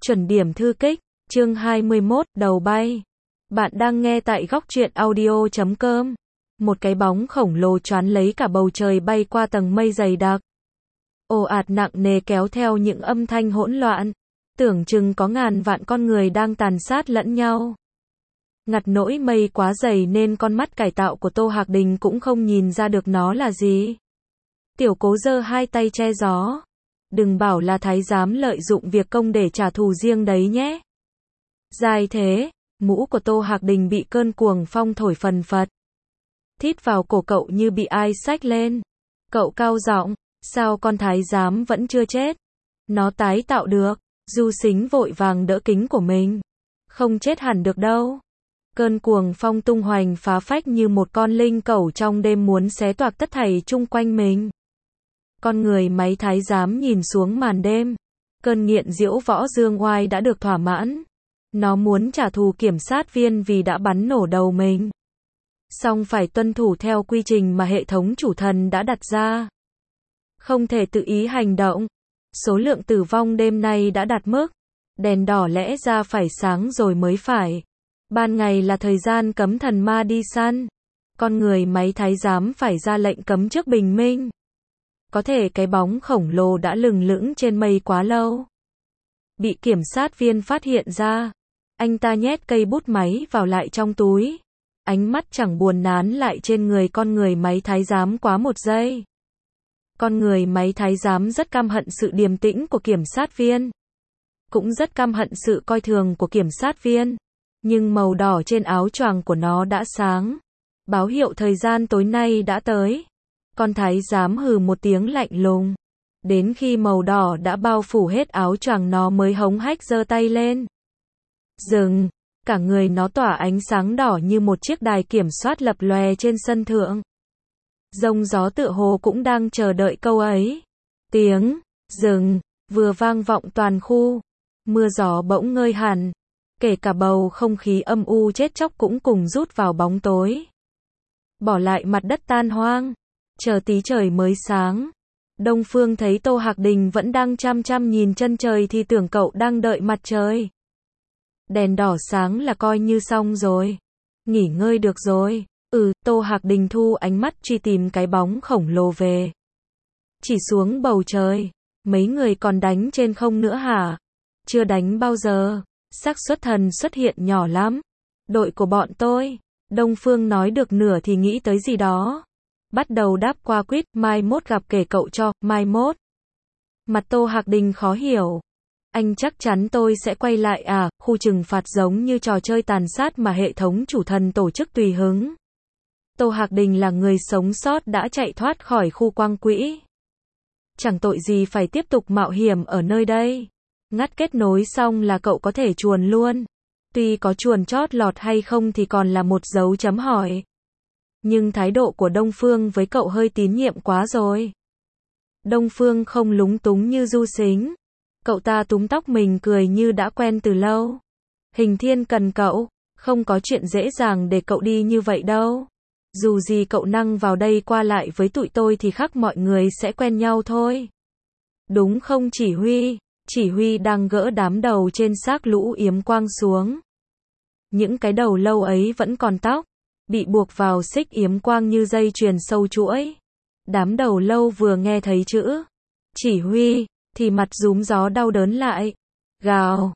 Chuẩn điểm thư kích, chương 21, đầu bay. Bạn đang nghe tại góc truyện audio.com. Một cái bóng khổng lồ choán lấy cả bầu trời bay qua tầng mây dày đặc. Ồ ạt nặng nề kéo theo những âm thanh hỗn loạn. Tưởng chừng có ngàn vạn con người đang tàn sát lẫn nhau. Ngặt nỗi mây quá dày nên con mắt cải tạo của Tô Hạc Đình cũng không nhìn ra được nó là gì. Tiểu Cố giơ hai tay che gió. Đừng bảo là thái giám lợi dụng việc công để trả thù riêng đấy nhé. Dài thế, mũ của Tô Hạc Đình bị cơn cuồng phong thổi phần phật. Thít vào cổ cậu như bị ai xách lên. Cậu cao giọng, sao con thái giám vẫn chưa chết? Nó tái tạo được. Du Sính vội vàng đỡ kính của mình. Không chết hẳn được đâu. Cơn cuồng phong tung hoành phá phách như một con linh cẩu trong đêm muốn xé toạc tất thảy chung quanh mình. Con người máy thái giám nhìn xuống màn đêm. Cơn nghiện diễu võ dương oai đã được thỏa mãn. Nó muốn trả thù kiểm sát viên vì đã bắn nổ đầu mình. Song phải tuân thủ theo quy trình mà hệ thống chủ thần đã đặt ra. Không thể tự ý hành động. Số lượng tử vong đêm nay đã đạt mức. Đèn đỏ lẽ ra phải sáng rồi mới phải. Ban ngày là thời gian cấm thần ma đi săn. Con người máy thái giám phải ra lệnh cấm trước bình minh. Có thể cái bóng khổng lồ đã lừng lững trên mây quá lâu. Bị kiểm sát viên phát hiện ra. Anh ta nhét cây bút máy vào lại trong túi. Ánh mắt chẳng buồn nán lại trên người con người máy thái giám quá một giây. Con người máy thái giám rất căm hận sự điềm tĩnh của kiểm sát viên. Cũng rất căm hận sự coi thường của kiểm sát viên. Nhưng màu đỏ trên áo choàng của nó đã sáng. Báo hiệu thời gian tối nay đã tới. Con thái giám hừ một tiếng lạnh lùng. Đến khi màu đỏ đã bao phủ hết áo choàng nó mới hống hách giơ tay lên. Dừng. Cả người nó tỏa ánh sáng đỏ như một chiếc đài kiểm soát lập lòe trên sân thượng. Rông gió tựa hồ cũng đang chờ đợi câu ấy. Tiếng dừng vừa vang vọng toàn khu. Mưa gió bỗng ngơi hẳn. Kể cả bầu không khí âm u chết chóc cũng cùng rút vào bóng tối. Bỏ lại mặt đất tan hoang. Chờ tí trời mới sáng. Đông Phương thấy Tô Hạc Đình vẫn đang chăm chăm nhìn chân trời thì tưởng cậu đang đợi mặt trời. Đèn đỏ sáng là coi như xong rồi. Nghỉ ngơi được rồi. Tô Hạc Đình thu ánh mắt truy tìm cái bóng khổng lồ về. Chỉ xuống bầu trời. Mấy người còn đánh trên không nữa hả? Chưa đánh bao giờ. Xác suất thần xuất hiện nhỏ lắm. Đội của bọn tôi. Đông Phương nói được nửa thì nghĩ tới gì đó. Bắt đầu đáp qua quýt, mai mốt gặp kể cậu cho, mai mốt. Mặt Tô Hạc Đình khó hiểu. Anh chắc chắn tôi sẽ quay lại à, khu trừng phạt giống như trò chơi tàn sát mà hệ thống chủ thần tổ chức tùy hứng. Tô Hạc Đình là người sống sót đã chạy thoát khỏi khu quang quỹ. Chẳng tội gì phải tiếp tục mạo hiểm ở nơi đây. Ngắt kết nối xong là cậu có thể chuồn luôn. Tuy có chuồn chót lọt hay không thì còn là một dấu chấm hỏi. Nhưng thái độ của Đông Phương với cậu hơi tín nhiệm quá rồi. Đông Phương không lúng túng như Du Sính. Cậu ta túm tóc mình cười như đã quen từ lâu. Hình Thiên cần cậu. Không có chuyện dễ dàng để cậu đi như vậy đâu. Dù gì cậu năng vào đây qua lại với tụi tôi thì khắc mọi người sẽ quen nhau thôi. Đúng không chỉ huy? Chỉ huy đang gỡ đám đầu trên xác lũ yếm quang xuống. Những cái đầu lâu ấy vẫn còn tóc. Bị buộc vào xích yếm quang như dây chuyền sâu chuỗi. Đám đầu lâu vừa nghe thấy chữ chỉ huy thì mặt rúm gió đau đớn lại. Gào,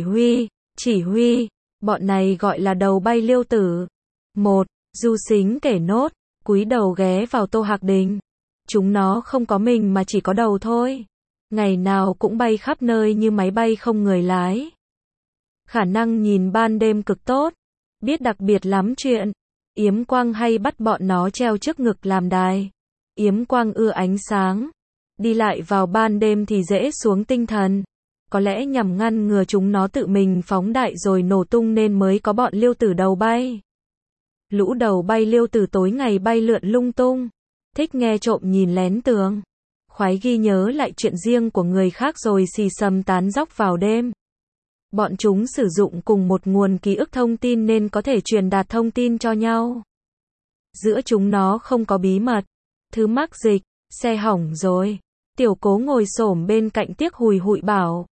chỉ huy, bọn này gọi là đầu bay liêu tử. Một, Du Sính kể nốt, cúi đầu ghé vào Tô Hạc Đình. Chúng nó không có mình mà chỉ có đầu thôi. Ngày nào cũng bay khắp nơi như máy bay không người lái. Khả năng nhìn ban đêm cực tốt. Biết đặc biệt lắm chuyện. Yếm quang hay bắt bọn nó treo trước ngực làm đài. Yếm quang ưa ánh sáng. Đi lại vào ban đêm thì dễ xuống tinh thần. Có lẽ nhằm ngăn ngừa chúng nó tự mình phóng đại rồi nổ tung nên mới có bọn liêu tử đầu bay. Lũ đầu bay liêu tử tối ngày bay lượn lung tung. Thích nghe trộm nhìn lén tường. Khoái ghi nhớ lại chuyện riêng của người khác rồi xì xầm tán dóc vào đêm. Bọn chúng sử dụng cùng một nguồn ký ức thông tin nên có thể truyền đạt thông tin cho nhau. Giữa chúng nó không có bí mật. Thứ mắc dịch, xe hỏng rồi. Tiểu Cố ngồi xổm bên cạnh tiếc hùi hụi bảo.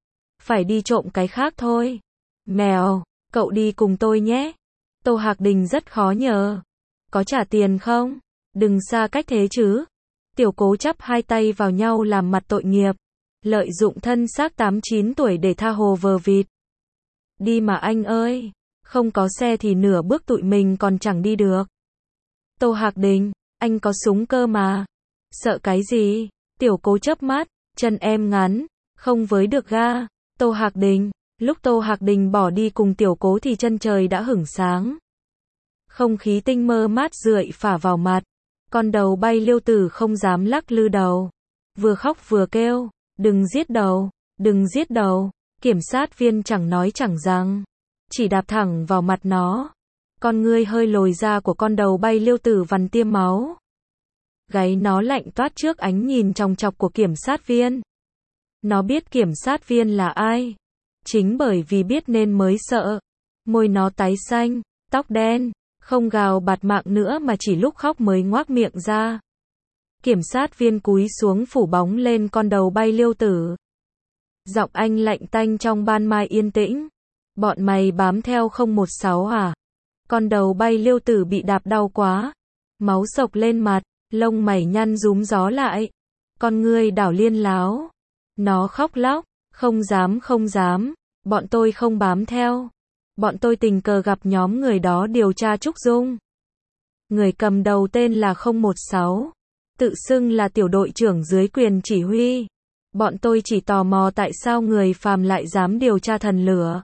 phải đi trộm cái khác thôi. Mèo, cậu đi cùng tôi nhé. Tô Hạc Đình rất khó nhờ. Có trả tiền không? Đừng xa cách thế chứ. Tiểu Cố chắp hai tay vào nhau làm mặt tội nghiệp. Lợi dụng thân xác 8-9 tuổi để tha hồ vờ vịt. Đi mà anh ơi. Không có xe thì nửa bước tụi mình còn chẳng đi được. Tô Hạc Đình, anh có súng cơ mà. Sợ cái gì? Tiểu Cố chớp mắt, chân em ngắn, không với được ga. Tô Hạc Đình, lúc Tô Hạc Đình bỏ đi cùng Tiểu Cố thì chân trời đã hửng sáng. Không khí tinh mơ mát rượi phả vào mặt. Con đầu bay Liêu Tử không dám lắc lư đầu. Vừa khóc vừa kêu, đừng giết đầu, đừng giết đầu. Kiểm sát viên chẳng nói chẳng rằng, chỉ đạp thẳng vào mặt nó. Con ngươi hơi lồi ra của con đầu bay Liêu Tử vằn tiêm máu. Gáy nó lạnh toát trước ánh nhìn chòng chọc của kiểm sát viên. Nó biết kiểm sát viên là ai. Chính bởi vì biết nên mới sợ. Môi nó tái xanh, tóc đen, không gào bạt mạng nữa mà chỉ lúc khóc mới ngoác miệng ra. Kiểm sát viên cúi xuống phủ bóng lên con đầu bay Liêu Tử. Giọng anh lạnh tanh trong ban mai yên tĩnh. Bọn mày bám theo 016 à? Con đầu bay Liêu Tử bị đạp đau quá. Máu sộc lên mặt, lông mày nhăn rúm gió lại. Con ngươi đảo liên láo. Nó khóc lóc, không dám, bọn tôi không bám theo. Bọn tôi tình cờ gặp nhóm người đó điều tra Trúc Dung. Người cầm đầu tên là 016. Tự xưng là tiểu đội trưởng dưới quyền chỉ huy. Bọn tôi chỉ tò mò tại sao người phàm lại dám điều tra thần lửa.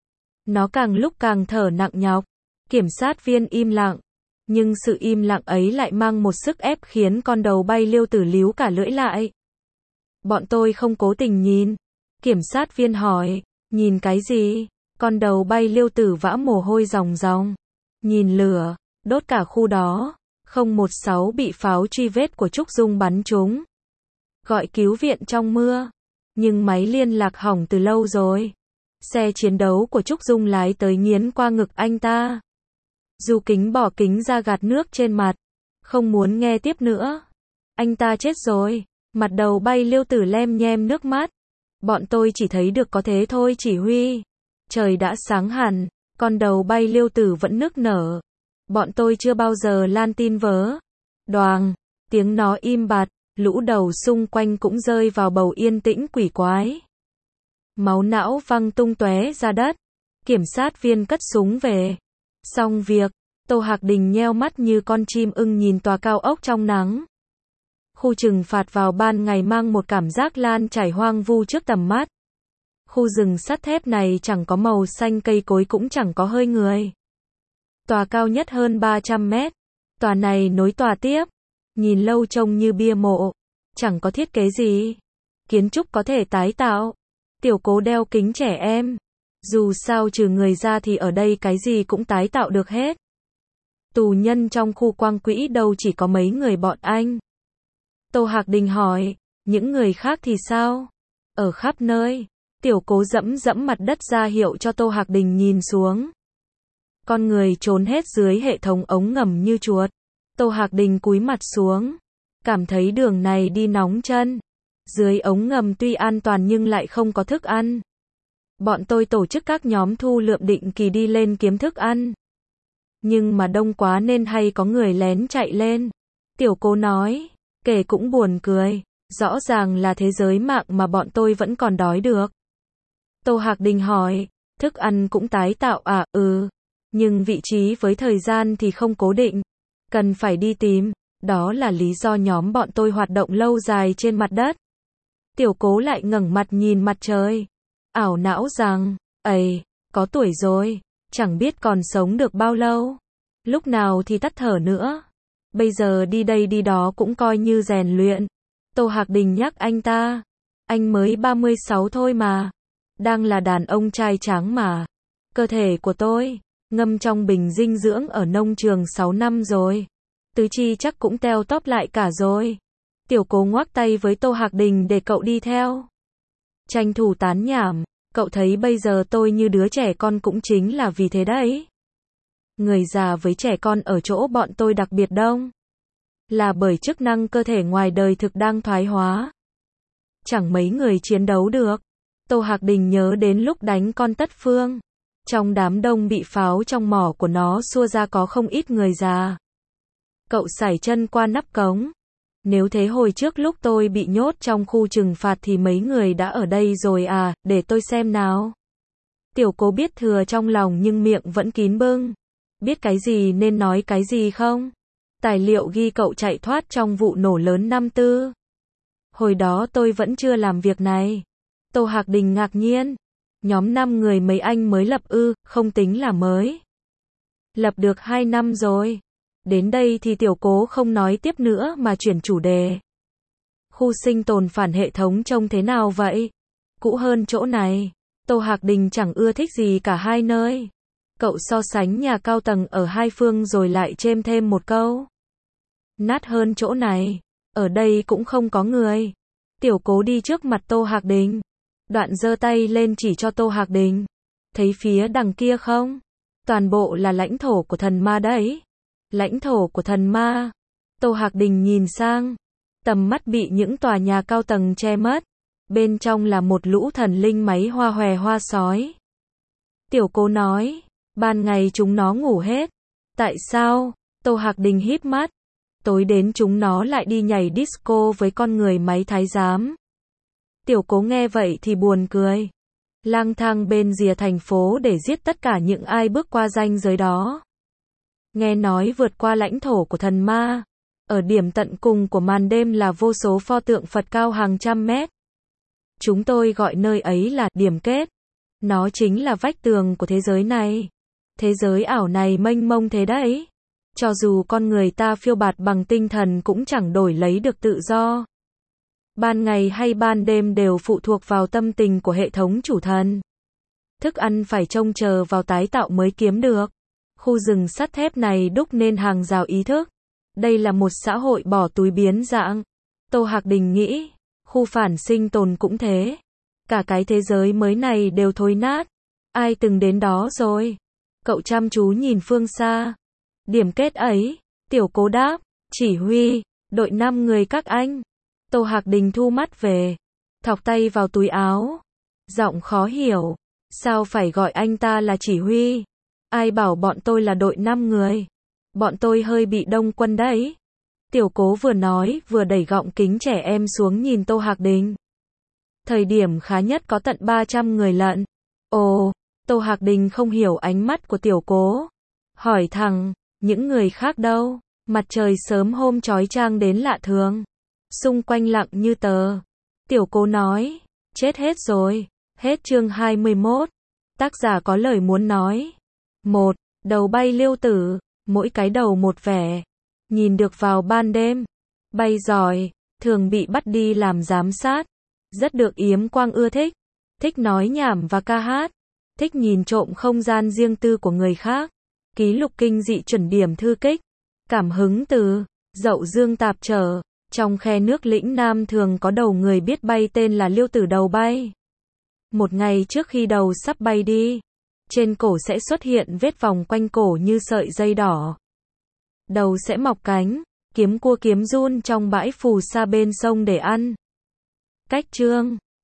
Nó càng lúc càng thở nặng nhọc. Kiểm sát viên im lặng. Nhưng sự im lặng ấy lại mang một sức ép khiến con đầu bay Liêu Tử líu cả lưỡi lại. Bọn tôi không cố tình nhìn. Kiểm sát viên hỏi, nhìn cái gì? Con đầu bay Liêu Tử vã mồ hôi ròng ròng. Nhìn lửa, đốt cả khu đó. 016 bị pháo truy vết của Trúc Dung bắn trúng. Gọi cứu viện trong mưa. Nhưng máy liên lạc hỏng từ lâu rồi. Xe chiến đấu của Trúc Dung lái tới nghiến qua ngực anh ta. Du Kính bỏ kính ra gạt nước trên mặt. Không muốn nghe tiếp nữa. Anh ta chết rồi. Mặt đầu bay Liêu Tử lem nhem nước mắt. Bọn tôi chỉ thấy được có thế thôi chỉ huy. Trời đã sáng hẳn. Con đầu bay Liêu Tử vẫn nức nở. Bọn tôi chưa bao giờ lan tin vớ. Đoàng. Tiếng nó im bặt. Lũ đầu xung quanh cũng rơi vào bầu yên tĩnh quỷ quái. Máu não văng tung tóe ra đất. Kiểm sát viên cất súng về. Xong việc. Tô Hạc Đình nheo mắt như con chim ưng nhìn tòa cao ốc trong nắng. Khu trừng phạt vào ban ngày mang một cảm giác lan trải hoang vu trước tầm mắt. Khu rừng sắt thép này chẳng có màu xanh cây cối cũng chẳng có hơi người. Tòa cao nhất hơn 300 mét. Tòa này nối tòa tiếp. Nhìn lâu trông như bia mộ. Chẳng có thiết kế gì. Kiến trúc có thể tái tạo. Tiểu Cố đeo kính trẻ em. Dù sao trừ người ra thì ở đây cái gì cũng tái tạo được hết. Tù nhân trong khu quang quỹ đâu chỉ có mấy người bọn anh. Tô Hạc Đình hỏi, những người khác thì sao? Ở khắp nơi. Tiểu Cố dẫm mặt đất ra hiệu cho Tô Hạc Đình nhìn xuống. Con người trốn hết dưới hệ thống ống ngầm như chuột. Tô Hạc Đình cúi mặt xuống. Cảm thấy đường này đi nóng chân. Dưới ống ngầm tuy an toàn nhưng lại không có thức ăn. Bọn tôi tổ chức các nhóm thu lượm định kỳ đi lên kiếm thức ăn. Nhưng mà đông quá nên hay có người lén chạy lên. Tiểu Cố nói, kể cũng buồn cười. Rõ ràng là thế giới mạng mà bọn tôi vẫn còn đói được. Tô Hạc Đình hỏi, thức ăn cũng tái tạo à? Ừ. Nhưng vị trí với thời gian thì không cố định. Cần phải đi tìm. Đó là lý do nhóm bọn tôi hoạt động lâu dài trên mặt đất. Tiểu Cố lại ngẩng mặt nhìn mặt trời. Ảo não rằng, ầy, có tuổi rồi. Chẳng biết còn sống được bao lâu. Lúc nào thì tắt thở nữa. Bây giờ đi đây đi đó cũng coi như rèn luyện. Tô Hạc Đình nhắc anh ta. Anh mới 36 thôi mà. Đang là đàn ông trai tráng mà. Cơ thể của tôi, ngâm trong bình dinh dưỡng ở nông trường 6 năm rồi. Tứ chi chắc cũng teo tóp lại cả rồi. Tiểu Cố ngoắc tay với Tô Hạc Đình để cậu đi theo. Tranh thủ tán nhảm. Cậu thấy bây giờ tôi như đứa trẻ con cũng chính là vì thế đấy. Người già với trẻ con ở chỗ bọn tôi đặc biệt đông. Là bởi chức năng cơ thể ngoài đời thực đang thoái hóa. Chẳng mấy người chiến đấu được. Tô Hạc Đình nhớ đến lúc đánh con Tất Phương. Trong đám đông bị pháo trong mỏ của nó xua ra có không ít người già. Cậu sải chân qua nắp cống. Nếu thế hồi trước lúc tôi bị nhốt trong khu trừng phạt thì mấy người đã ở đây rồi à, để tôi xem nào. Tiểu Cố biết thừa trong lòng nhưng miệng vẫn kín bưng. Biết cái gì nên nói cái gì không? Tài liệu ghi cậu chạy thoát trong vụ nổ lớn năm tư. Hồi đó tôi vẫn chưa làm việc này. Tô Hạc Đình ngạc nhiên. Nhóm 5 người mấy anh mới lập ư, không tính là mới. Lập được 2 năm rồi. Đến đây thì Tiểu Cố không nói tiếp nữa mà chuyển chủ đề. Khu sinh tồn phản hệ thống trông thế nào vậy? Cũ hơn chỗ này. Tô Hạc Đình chẳng ưa thích gì cả hai nơi. Cậu so sánh nhà cao tầng ở hai phương rồi lại chêm thêm một câu. Nát hơn chỗ này. Ở đây cũng không có người. Tiểu Cố đi trước mặt Tô Hạc Đình. Đoạn giơ tay lên chỉ cho Tô Hạc Đình. Thấy phía đằng kia không? Toàn bộ là lãnh thổ của thần ma đấy. Lãnh thổ của thần ma. Tô Hạc Đình nhìn sang. Tầm mắt bị những tòa nhà cao tầng che mất. Bên trong là một lũ thần linh máy hoa hòe hoa sói. Tiểu Cố nói. Ban ngày chúng nó ngủ hết. Tại sao? Tô Hạc Đình híp mắt. Tối đến chúng nó lại đi nhảy disco với con người máy thái giám. Tiểu Cố nghe vậy thì buồn cười. Lang thang bên rìa thành phố để giết tất cả những ai bước qua ranh giới đó. Nghe nói vượt qua lãnh thổ của thần ma. Ở điểm tận cùng của màn đêm là vô số pho tượng Phật cao hàng trăm mét. Chúng tôi gọi nơi ấy là điểm kết. Nó chính là vách tường của thế giới này. Thế giới ảo này mênh mông thế đấy. Cho dù con người ta phiêu bạt bằng tinh thần cũng chẳng đổi lấy được tự do. Ban ngày hay ban đêm đều phụ thuộc vào tâm tình của hệ thống chủ thần. Thức ăn phải trông chờ vào tái tạo mới kiếm được. Khu rừng sắt thép này đúc nên hàng rào ý thức. Đây là một xã hội bỏ túi biến dạng. Tô Hạc Đình nghĩ, khu phản sinh tồn cũng thế. Cả cái thế giới mới này đều thối nát. Ai từng đến đó rồi? Cậu chăm chú nhìn phương xa. Điểm kết ấy, Tiểu Cố đáp, chỉ huy, đội 5 người các anh. Tô Hạc Đình thu mắt về, thọc tay vào túi áo. Giọng khó hiểu, sao phải gọi anh ta là chỉ huy? Ai bảo bọn tôi là đội 5 người? Bọn tôi hơi bị đông quân đấy. Tiểu Cố vừa nói vừa đẩy gọng kính trẻ em xuống nhìn Tô Hạc Đình. Thời điểm khá nhất có tận 300 người lận. Ồ, Tô Hạc Đình không hiểu ánh mắt của Tiểu Cố. Hỏi thẳng, những người khác đâu? Mặt trời sớm hôm chói chang đến lạ thường. Xung quanh lặng như tờ. Tiểu Cố nói, chết hết rồi. Hết chương 21. Tác giả có lời muốn nói. 1. Đầu bay liêu tử, mỗi cái đầu một vẻ. Nhìn được vào ban đêm. Bay giỏi, thường bị bắt đi làm giám sát. Rất được Yếm Quang ưa thích. Thích nói nhảm và ca hát. Thích nhìn trộm không gian riêng tư của người khác. Ký lục kinh dị chuẩn điểm thư kích. Cảm hứng từ Dậu Dương tạp trở. Trong khe nước lĩnh Nam thường có đầu người biết bay tên là liêu tử đầu bay. Một ngày trước khi đầu sắp bay đi, trên cổ sẽ xuất hiện vết vòng quanh cổ như sợi dây đỏ. Đầu sẽ mọc cánh, kiếm cua kiếm giun trong bãi phù sa bên sông để ăn. Cách chương